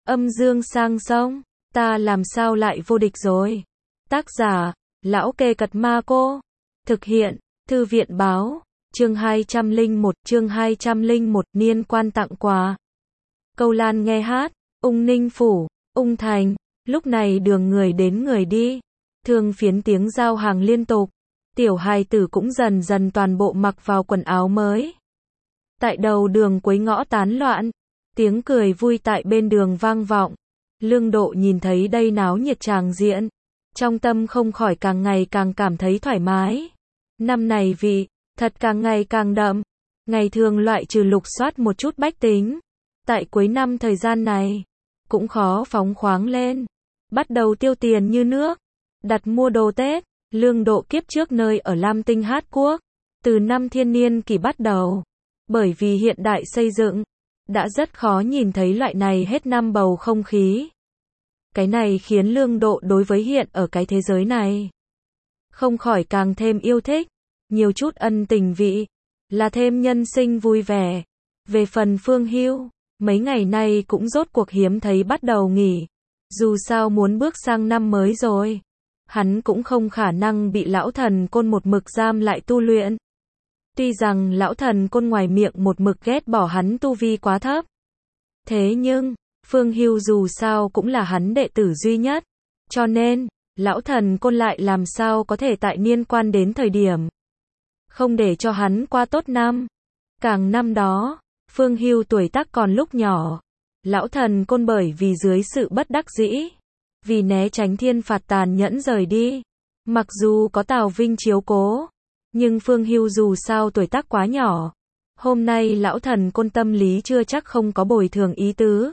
Âm dương sang sông, ta làm sao lại vô địch rồi. Tác giả, Lão Kê Cật Ma Cô. Thực hiện, Thư viện báo. Chương 201, niên quan tặng quà. Câu Lan nghe hát, Ung Ninh Phủ, Ung Thành, lúc này đường người đến người đi. Thương phiến tiếng giao hàng liên tục. Tiểu hài tử cũng dần dần toàn bộ mặc vào quần áo mới. Tại đầu đường quấy ngõ tán loạn, tiếng cười vui tại bên đường vang vọng. Lương Độ nhìn thấy đây náo nhiệt tràng diện, trong tâm không khỏi càng ngày càng cảm thấy thoải mái. Năm này vị thật càng ngày càng đậm. Ngày thường loại trừ lục soát một chút bách tính, tại cuối năm thời gian này cũng khó phóng khoáng lên, bắt đầu tiêu tiền như nước, đặt mua đồ Tết. Lương Độ kiếp trước nơi ở Lam Tinh Hát Quốc, từ năm thiên niên kỷ bắt đầu, bởi vì hiện đại xây dựng, đã rất khó nhìn thấy loại này hết năm bầu không khí. Cái này khiến Lương Độ đối với hiện ở cái thế giới này không khỏi càng thêm yêu thích, nhiều chút ân tình vị, là thêm nhân sinh vui vẻ. Về phần Phương Hưu, mấy ngày nay cũng rốt cuộc hiếm thấy bắt đầu nghỉ, dù sao muốn bước sang năm mới rồi, hắn cũng không khả năng bị lão thần côn một mực giam lại tu luyện. Tuy rằng lão thần côn ngoài miệng một mực ghét bỏ hắn tu vi quá thấp, thế nhưng Phương Hưu dù sao cũng là hắn đệ tử duy nhất, cho nên lão thần côn lại làm sao có thể tại niên quan đến thời điểm không để cho hắn qua tốt năm. Càng năm đó, Phương Hưu tuổi tác còn lúc nhỏ, lão thần côn bởi vì dưới sự bất đắc dĩ, vì né tránh thiên phạt tàn nhẫn rời đi. Mặc dù có Tào Vinh chiếu cố, nhưng Phương Hưu dù sao tuổi tác quá nhỏ. Hôm nay lão thần côn tâm lý chưa chắc không có bồi thường ý tứ.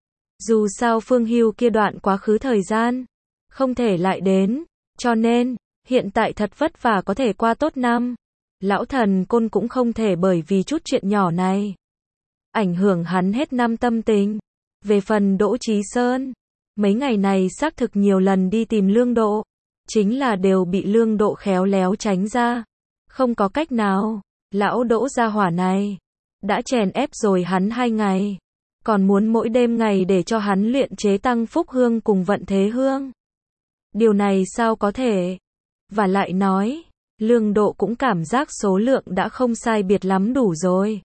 Dù sao Phương Hưu kia đoạn quá khứ thời gian không thể lại đến, cho nên hiện tại thật vất vả có thể qua tốt năm. Lão thần côn cũng không thể bởi vì chút chuyện nhỏ này ảnh hưởng hắn hết năm tâm tình. Về phần Đỗ Chí Sơn, mấy ngày này xác thực nhiều lần đi tìm Lương Độ, chính là đều bị Lương Độ khéo léo tránh ra. Không có cách nào, lão Đỗ gia hỏa này đã chèn ép rồi hắn 2 ngày, còn muốn mỗi đêm ngày để cho hắn luyện chế tăng phúc hương cùng vận thế hương. Điều này sao có thể? Và lại nói, Lương Độ cũng cảm giác số lượng đã không sai biệt lắm đủ rồi.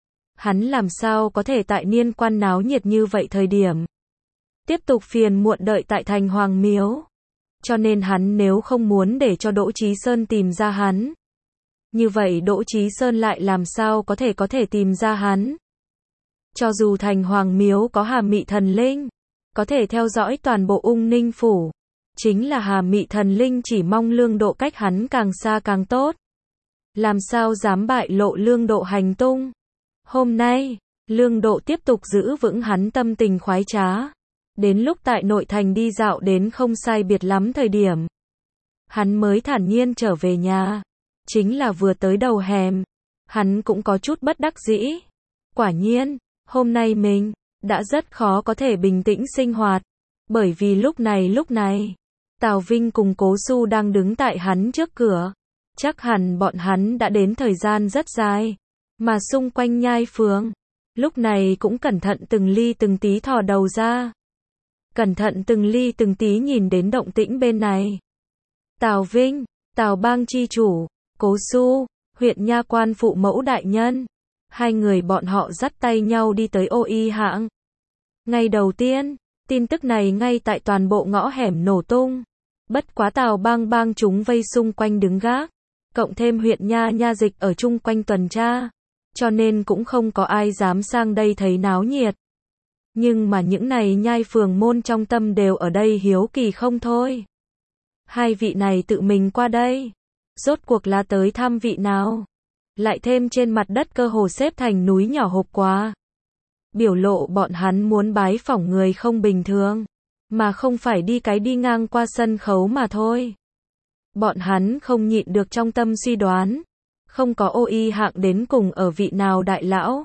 Hắn làm sao có thể tại niên quan náo nhiệt như vậy thời điểm tiếp tục phiền muộn đợi tại thành Hoàng Miếu. Cho nên hắn nếu không muốn để cho Đỗ Chí Sơn tìm ra hắn, như vậy Đỗ Chí Sơn lại làm sao có thể tìm ra hắn. Cho dù thành Hoàng Miếu có Hà Mị Thần Linh, có thể theo dõi toàn bộ Ung Ninh Phủ, chính là Hà Mị Thần Linh chỉ mong Lương Độ cách hắn càng xa càng tốt. Làm sao dám bại lộ Lương Độ hành tung. Hôm nay, Lương Độ tiếp tục giữ vững hắn tâm tình khoái trá. Đến lúc tại nội thành đi dạo đến không sai biệt lắm thời điểm, hắn mới thản nhiên trở về nhà. Chính là vừa tới đầu hẻm, hắn cũng có chút bất đắc dĩ. Quả nhiên, hôm nay mình đã rất khó có thể bình tĩnh sinh hoạt, bởi vì lúc này, Tào Vinh cùng Cố Xu đang đứng tại hắn trước cửa. Chắc hẳn bọn hắn đã đến thời gian rất dài, mà xung quanh nhai phường lúc này cũng cẩn thận từng ly từng tí thò đầu ra. Cẩn thận từng ly từng tí nhìn đến động tĩnh bên này. Tào Vinh, Tào Bang chi chủ, Cố Xu, huyện nha quan phụ mẫu đại nhân, hai người bọn họ dắt tay nhau đi tới Ô Y hãng. Ngày đầu tiên, tin tức này ngay tại toàn bộ ngõ hẻm nổ tung. Bất quá Tào bang chúng vây xung quanh đứng gác, cộng thêm huyện nha dịch ở chung quanh tuần tra, cho nên cũng không có ai dám sang đây thấy náo nhiệt. Nhưng mà những này nhai phường môn trong tâm đều ở đây hiếu kỳ không thôi. Hai vị này tự mình qua đây, rốt cuộc là tới thăm vị nào? Lại thêm trên mặt đất cơ hồ xếp thành núi nhỏ hộp quà. Biểu lộ bọn hắn muốn bái phỏng người không bình thường, mà không phải đi ngang qua sân khấu mà thôi. Bọn hắn không nhịn được trong tâm suy đoán, không có Ô Y hạng đến cùng ở vị nào đại lão.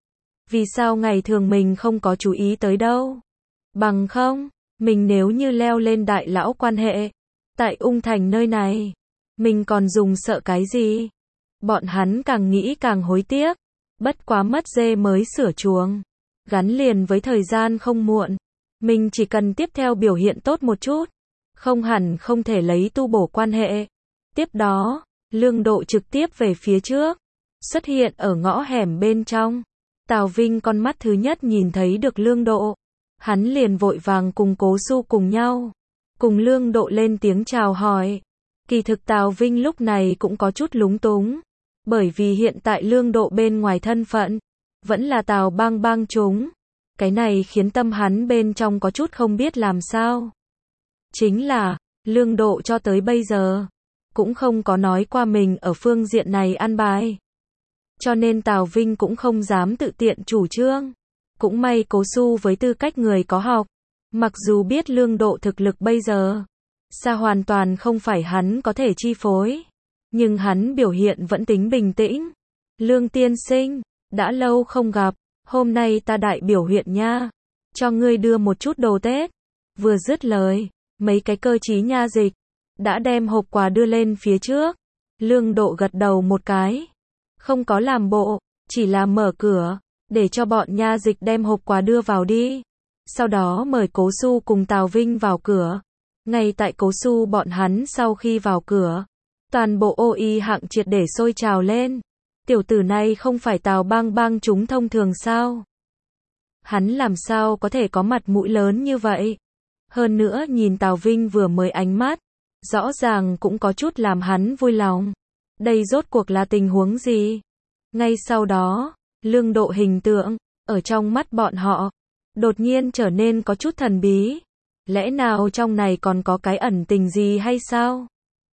Vì sao ngày thường mình không có chú ý tới đâu? Bằng không, mình nếu như leo lên đại lão quan hệ, tại Ung Thành nơi này, mình còn dùng sợ cái gì? Bọn hắn càng nghĩ càng hối tiếc, bất quá mất dê mới sửa chuồng, gắn liền với thời gian không muộn. Mình chỉ cần tiếp theo biểu hiện tốt một chút, không hẳn không thể lấy tu bổ quan hệ. Tiếp đó, Lương Độ trực tiếp về phía trước, xuất hiện ở ngõ hẻm bên trong. Tào Vinh con mắt thứ nhất nhìn thấy được Lương Độ. Hắn liền vội vàng cùng Cố Xu cùng nhau. Cùng Lương Độ lên tiếng chào hỏi. Kỳ thực Tào Vinh lúc này cũng có chút lúng túng. Bởi vì hiện tại Lương Độ bên ngoài thân phận, vẫn là Tào Bang bang chúng. Cái này khiến tâm hắn bên trong có chút không biết làm sao. Chính là, Lương Độ cho tới bây giờ, cũng không có nói qua mình ở phương diện này ăn bài. Cho nên Tào Vinh cũng không dám tự tiện chủ trương. Cũng may Cố Xu với tư cách người có học, mặc dù biết Lương Độ thực lực bây giờ, xa hoàn toàn không phải hắn có thể chi phối. Nhưng hắn biểu hiện vẫn tính bình tĩnh. Lương tiên sinh, đã lâu không gặp, hôm nay ta đại biểu huyện nha, cho ngươi đưa một chút đồ Tết. Vừa dứt lời, mấy cái cơ trí nha dịch đã đem hộp quà đưa lên phía trước. Lương Độ gật đầu một cái, không có làm bộ, chỉ là mở cửa, để cho bọn nha dịch đem hộp quà đưa vào đi. Sau đó mời Cố Xu cùng Tào Vinh vào cửa. Ngay tại Cố Xu bọn hắn sau khi vào cửa, toàn bộ ô y hạng triệt để sôi trào lên. Tiểu tử này không phải Tào Bang bang chúng thông thường sao? Hắn làm sao có thể có mặt mũi lớn như vậy? Hơn nữa nhìn Tào Vinh vừa mới ánh mắt, rõ ràng cũng có chút làm hắn vui lòng. Đây rốt cuộc là tình huống gì? Ngay sau đó, Lương Độ hình tượng, ở trong mắt bọn họ, đột nhiên trở nên có chút thần bí. Lẽ nào trong này còn có cái ẩn tình gì hay sao?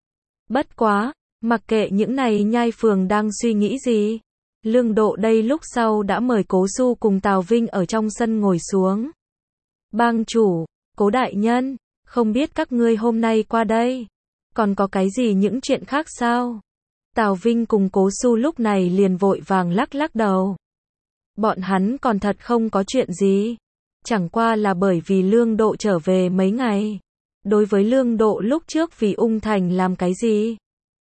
Bất quá, mặc kệ những này nhai phường đang suy nghĩ gì. Lương Độ đây lúc sau đã mời Cố Xu cùng Tào Vinh ở trong sân ngồi xuống. Bang chủ, Cố đại nhân, không biết các ngươi hôm nay qua đây, còn có cái gì những chuyện khác sao? Tào Vinh cùng Cố Xu lúc này liền vội vàng lắc lắc đầu. Bọn hắn còn thật không có chuyện gì. Chẳng qua là bởi vì Lương Độ trở về mấy ngày. Đối với Lương Độ lúc trước vì Ung Thành làm cái gì,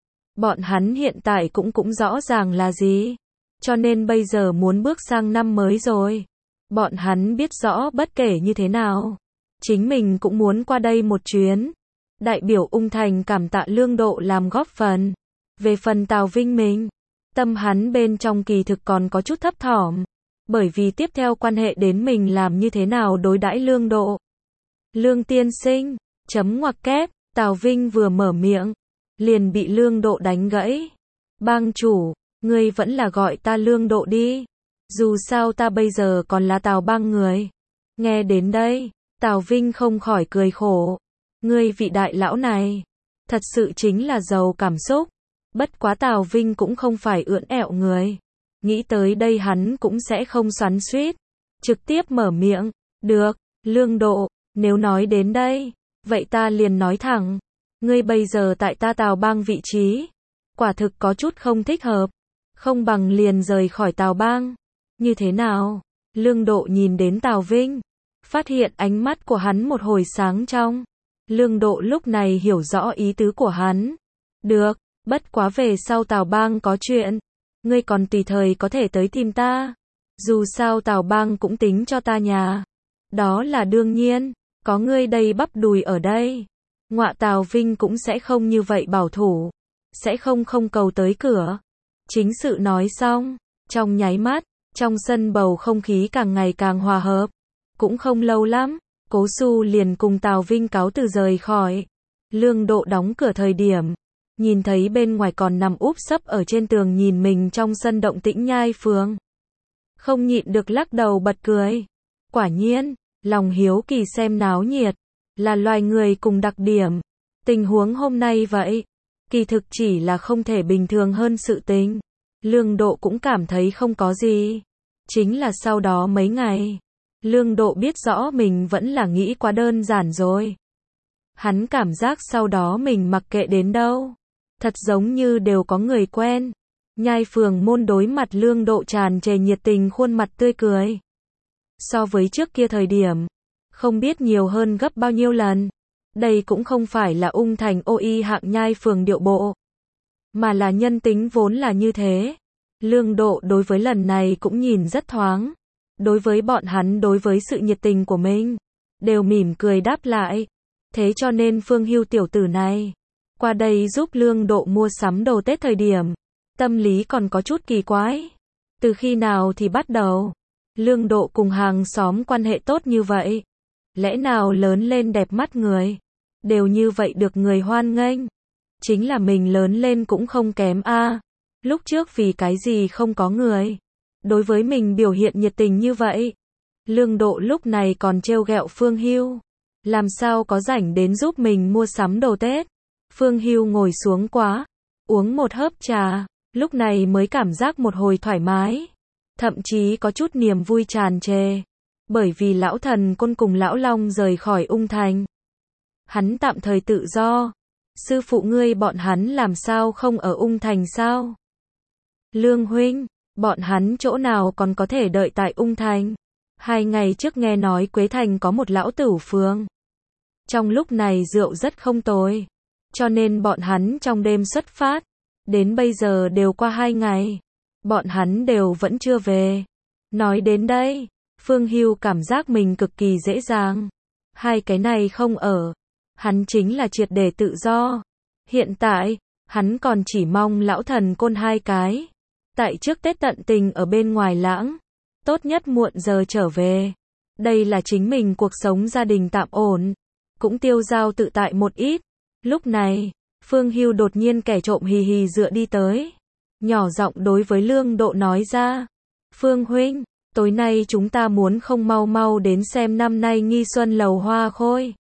bọn hắn hiện tại cũng rõ ràng là gì. Cho nên bây giờ muốn bước sang năm mới rồi. Bọn hắn biết rõ bất kể như thế nào, chính mình cũng muốn qua đây một chuyến. Đại biểu Ung Thành cảm tạ Lương Độ làm góp phần. Về phần Tào Vinh mình, tâm hắn bên trong kỳ thực còn có chút thấp thỏm. Bởi vì tiếp theo quan hệ đến mình làm như thế nào đối đãi Lương Độ. Lương tiên sinh, chấm ngoặc kép, Tào Vinh vừa mở miệng, liền bị Lương Độ đánh gãy. Bang chủ, ngươi vẫn là gọi ta Lương Độ đi. Dù sao ta bây giờ còn là Tào Bang người. Nghe đến đây, Tào Vinh không khỏi cười khổ. Ngươi vị đại lão này, thật sự chính là giàu cảm xúc. Bất quá Tào Vinh cũng không phải ưỡn ẹo người. Nghĩ tới đây hắn cũng sẽ không xoắn xuýt, trực tiếp mở miệng. Được, Lương Độ, nếu nói đến đây, vậy ta liền nói thẳng. Ngươi bây giờ tại ta Tào Bang vị trí, quả thực có chút không thích hợp. Không bằng liền rời khỏi Tào Bang. Như thế nào? Lương Độ nhìn đến Tào Vinh, phát hiện ánh mắt của hắn một hồi sáng trong. Lương Độ lúc này hiểu rõ ý tứ của hắn. Được, bất quá về sau Tào Bang có chuyện, ngươi còn tùy thời có thể tới tìm ta. Dù sao Tào Bang cũng tính cho ta nhà. Đó là đương nhiên, có ngươi đây bắp đùi ở đây. Ngọa Tào Vinh cũng sẽ không như vậy bảo thủ. Sẽ không cầu tới cửa. Chính sự nói xong, trong nháy mắt, trong sân bầu không khí càng ngày càng hòa hợp. Cũng không lâu lắm, Cố Xu liền cùng Tào Vinh cáo từ rời khỏi. Lương Độ đóng cửa thời điểm, nhìn thấy bên ngoài còn nằm úp sấp ở trên tường nhìn mình trong sân động tĩnh nhai phường. Không nhịn được lắc đầu bật cười. Quả nhiên, lòng hiếu kỳ xem náo nhiệt, là loài người cùng đặc điểm. Tình huống hôm nay vậy, kỳ thực chỉ là không thể bình thường hơn sự tình. Lương Độ cũng cảm thấy không có gì. Chính là sau đó mấy ngày, Lương Độ biết rõ mình vẫn là nghĩ quá đơn giản rồi. Hắn cảm giác sau đó mình mặc kệ đến đâu, thật giống như đều có người quen. Nhai phường môn đối mặt Lương Độ tràn trề nhiệt tình khuôn mặt tươi cười. So với trước kia thời điểm, không biết nhiều hơn gấp bao nhiêu lần. Đây cũng không phải là Ung Thành ô y hạng nhai phường điệu bộ, mà là nhân tính vốn là như thế. Lương Độ đối với lần này cũng nhìn rất thoáng. Đối với bọn hắn đối với sự nhiệt tình của mình, đều mỉm cười đáp lại. Thế cho nên Phương Hưu tiểu tử này qua đây giúp Lương Độ mua sắm đồ Tết thời điểm, tâm lý còn có chút kỳ quái. Từ khi nào thì bắt đầu, Lương Độ cùng hàng xóm quan hệ tốt như vậy? Lẽ nào lớn lên đẹp mắt người, đều như vậy được người hoan nghênh? Chính là mình lớn lên cũng không kém a. Lúc trước vì cái gì không có người đối với mình biểu hiện nhiệt tình như vậy? Lương Độ lúc này còn trêu ghẹo Phương Hưu, làm sao có rảnh đến giúp mình mua sắm đồ Tết. Phương Hưu ngồi xuống quá, uống một hớp trà, lúc này mới cảm giác một hồi thoải mái, thậm chí có chút niềm vui tràn trề, bởi vì lão thần côn cùng lão long rời khỏi Ung Thành. Hắn tạm thời tự do. Sư phụ ngươi bọn hắn làm sao không ở Ung Thành sao? Lương huynh, bọn hắn chỗ nào còn có thể đợi tại Ung Thành? 2 ngày trước nghe nói Quế Thành có một lão tửu phường. Trong lúc này rượu rất không tồi, cho nên bọn hắn trong đêm xuất phát, đến bây giờ đều qua 2 ngày, bọn hắn đều vẫn chưa về. Nói đến đây, Phương Hưu cảm giác mình cực kỳ dễ dàng. 2 cái này không ở, hắn chính là triệt để tự do. Hiện tại, hắn còn chỉ mong lão thần côn 2 cái. Tại trước Tết tận tình ở bên ngoài lãng, tốt nhất muộn giờ trở về. Đây là chính mình cuộc sống gia đình tạm ổn, cũng tiêu dao tự tại một ít. Lúc này, Phương Hưu đột nhiên kẻ trộm hì hì dựa đi tới, nhỏ giọng đối với Lương Độ nói ra. Phương huynh, tối nay chúng ta muốn không mau mau đến xem năm nay Nghi Xuân lầu hoa khôi.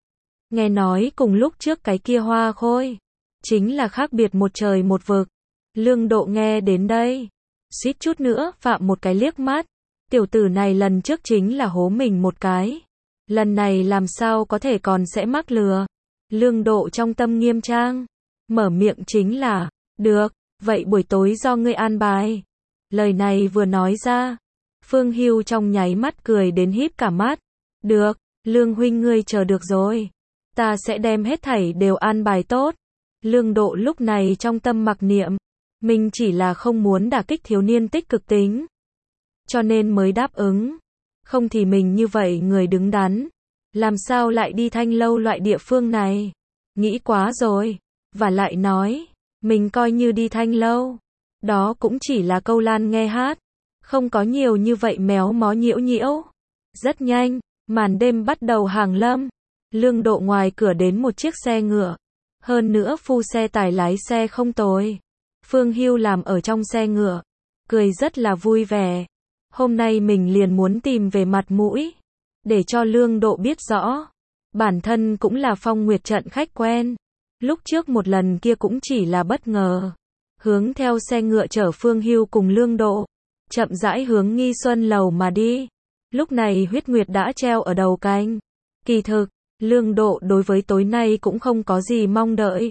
Nghe nói cùng lúc trước cái kia hoa khôi, chính là khác biệt một trời một vực. Lương Độ nghe đến đây, suýt chút nữa phạm một cái liếc mắt. Tiểu tử này lần trước chính là hố mình một cái, lần này làm sao có thể còn sẽ mắc lừa. Lương Độ trong tâm nghiêm trang, mở miệng chính là, được, vậy buổi tối do ngươi an bài. Lời này vừa nói ra, Phương Hưu trong nháy mắt cười đến híp cả mắt. Được, Lương huynh ngươi chờ được rồi, ta sẽ đem hết thảy đều an bài tốt. Lương Độ lúc này trong tâm mặc niệm, mình chỉ là không muốn đả kích thiếu niên tích cực tính, cho nên mới đáp ứng. Không thì mình như vậy người đứng đắn, làm sao lại đi Thanh Lâu loại địa phương này? Nghĩ quá rồi. Và lại nói, mình coi như đi Thanh Lâu, đó cũng chỉ là câu lan nghe hát, không có nhiều như vậy méo mó nhiễu nhiễu. Rất nhanh, màn đêm bắt đầu hàng lâm. Lương Độ ngoài cửa đến một chiếc xe ngựa, hơn nữa phu xe tải lái xe không tồi. Phương Hưu làm ở trong xe ngựa, cười rất là vui vẻ. Hôm nay mình liền muốn tìm về mặt mũi, để cho Lương Độ biết rõ, bản thân cũng là Phong Nguyệt trận khách quen. Lúc trước một lần kia cũng chỉ là bất ngờ. Hướng theo xe ngựa chở Phương Hưu cùng Lương Độ, chậm rãi hướng Nghi Xuân lầu mà đi. Lúc này huyết nguyệt đã treo ở đầu cánh. Kỳ thực, Lương Độ đối với tối nay cũng không có gì mong đợi.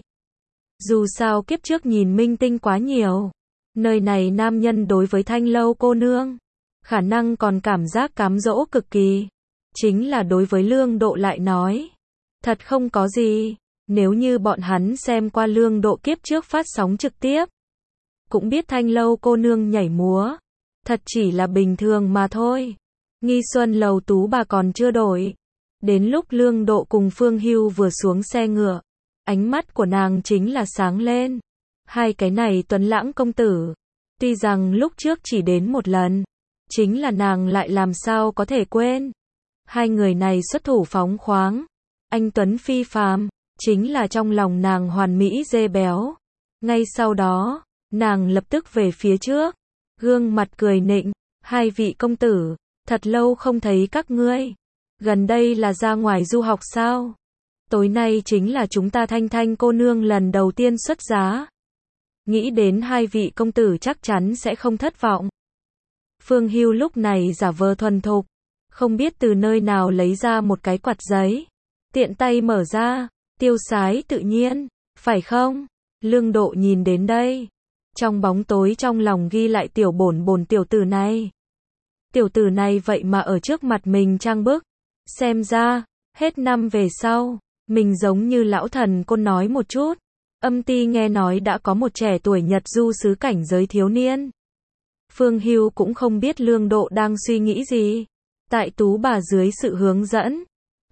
Dù sao kiếp trước nhìn minh tinh quá nhiều, nơi này nam nhân đối với Thanh Lâu cô nương, khả năng còn cảm giác cám dỗ cực kỳ. Chính là đối với Lương Độ lại nói, thật không có gì. Nếu như bọn hắn xem qua Lương Độ kiếp trước phát sóng trực tiếp, cũng biết Thanh Lâu cô nương nhảy múa, thật chỉ là bình thường mà thôi. Nghi Xuân lầu tú bà còn chưa đổi. Đến lúc Lương Độ cùng Phương Hưu vừa xuống xe ngựa, ánh mắt của nàng chính là sáng lên. 2 cái này tuấn lãng công tử, tuy rằng lúc trước chỉ đến một lần, chính là nàng lại làm sao có thể quên. 2 người này xuất thủ phóng khoáng, anh tuấn phi phàm, chính là trong lòng nàng hoàn mỹ dê béo. Ngay sau đó, nàng lập tức về phía trước, gương mặt cười nịnh. 2 vị công tử, thật lâu không thấy các ngươi, gần đây là ra ngoài du học sao? Tối nay chính là chúng ta Thanh Thanh cô nương lần đầu tiên xuất giá. Nghĩ đến 2 vị công tử chắc chắn sẽ không thất vọng. Phương Hưu lúc này giả vờ thuần thục, không biết từ nơi nào lấy ra một cái quạt giấy, tiện tay mở ra, tiêu sái tự nhiên, phải không? Lương Độ nhìn đến đây, trong bóng tối trong lòng ghi lại tiểu bổn bổn tiểu tử này. Tiểu tử này vậy mà ở trước mặt mình trang bức, xem ra, hết năm về sau, mình giống như lão thần côn nói một chút. Âm ty nghe nói đã có một trẻ tuổi Nhật du xứ cảnh giới thiếu niên. Phương Hưu cũng không biết Lương Độ đang suy nghĩ gì. Tại tú bà dưới sự hướng dẫn,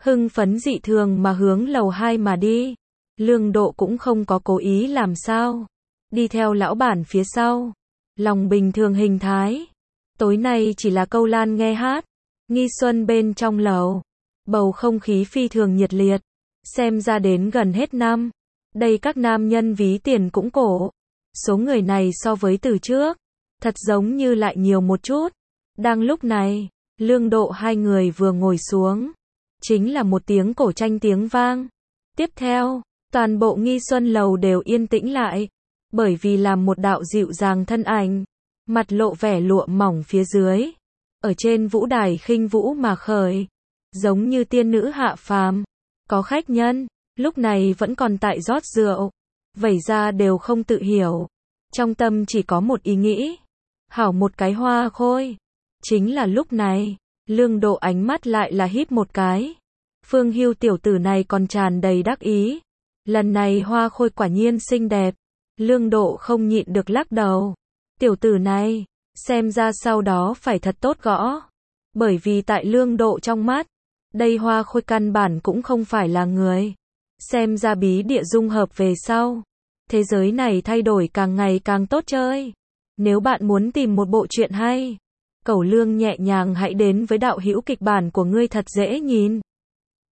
hưng phấn dị thường mà hướng lầu 2 mà đi. Lương Độ cũng không có cố ý làm sao. Đi theo lão bản phía sau. Lòng bình thường hình thái. Tối nay chỉ là Câu Lan nghe hát. Nghi xuân bên trong lầu. Bầu không khí phi thường nhiệt liệt. Xem ra đến gần hết năm. Đây các nam nhân ví tiền cũng cổ. Số người này so với từ trước. Thật giống như lại nhiều một chút. Đang lúc này, Lương Độ hai người vừa ngồi xuống. Chính là một tiếng cổ tranh tiếng vang. Tiếp theo, toàn bộ Nghi xuân lầu đều yên tĩnh lại. Bởi vì làm một đạo dịu dàng thân ảnh. Mặt lộ vẻ lụa mỏng phía dưới. Ở trên vũ đài khinh vũ mà khởi. Giống như tiên nữ hạ phàm. Có khách nhân, lúc này vẫn còn tại rót rượu. Vẩy ra đều không tự hiểu. Trong tâm chỉ có một ý nghĩ. Hảo một cái hoa khôi. Chính là lúc này, Lương Độ ánh mắt lại là híp một cái. Phương Hưu tiểu tử này còn tràn đầy đắc ý. Lần này hoa khôi quả nhiên xinh đẹp. Lương Độ không nhịn được lắc đầu. Tiểu tử này, xem ra sau đó phải thật tốt gõ. Bởi vì tại Lương Độ trong mắt, đây hoa khôi căn bản cũng không phải là người. Xem ra bí địa dung hợp về sau. Thế giới này thay đổi càng ngày càng tốt chơi. Nếu bạn muốn tìm một bộ truyện hay, Cẩu Lương nhẹ nhàng hãy đến với đạo hữu kịch bản của ngươi thật dễ nhìn.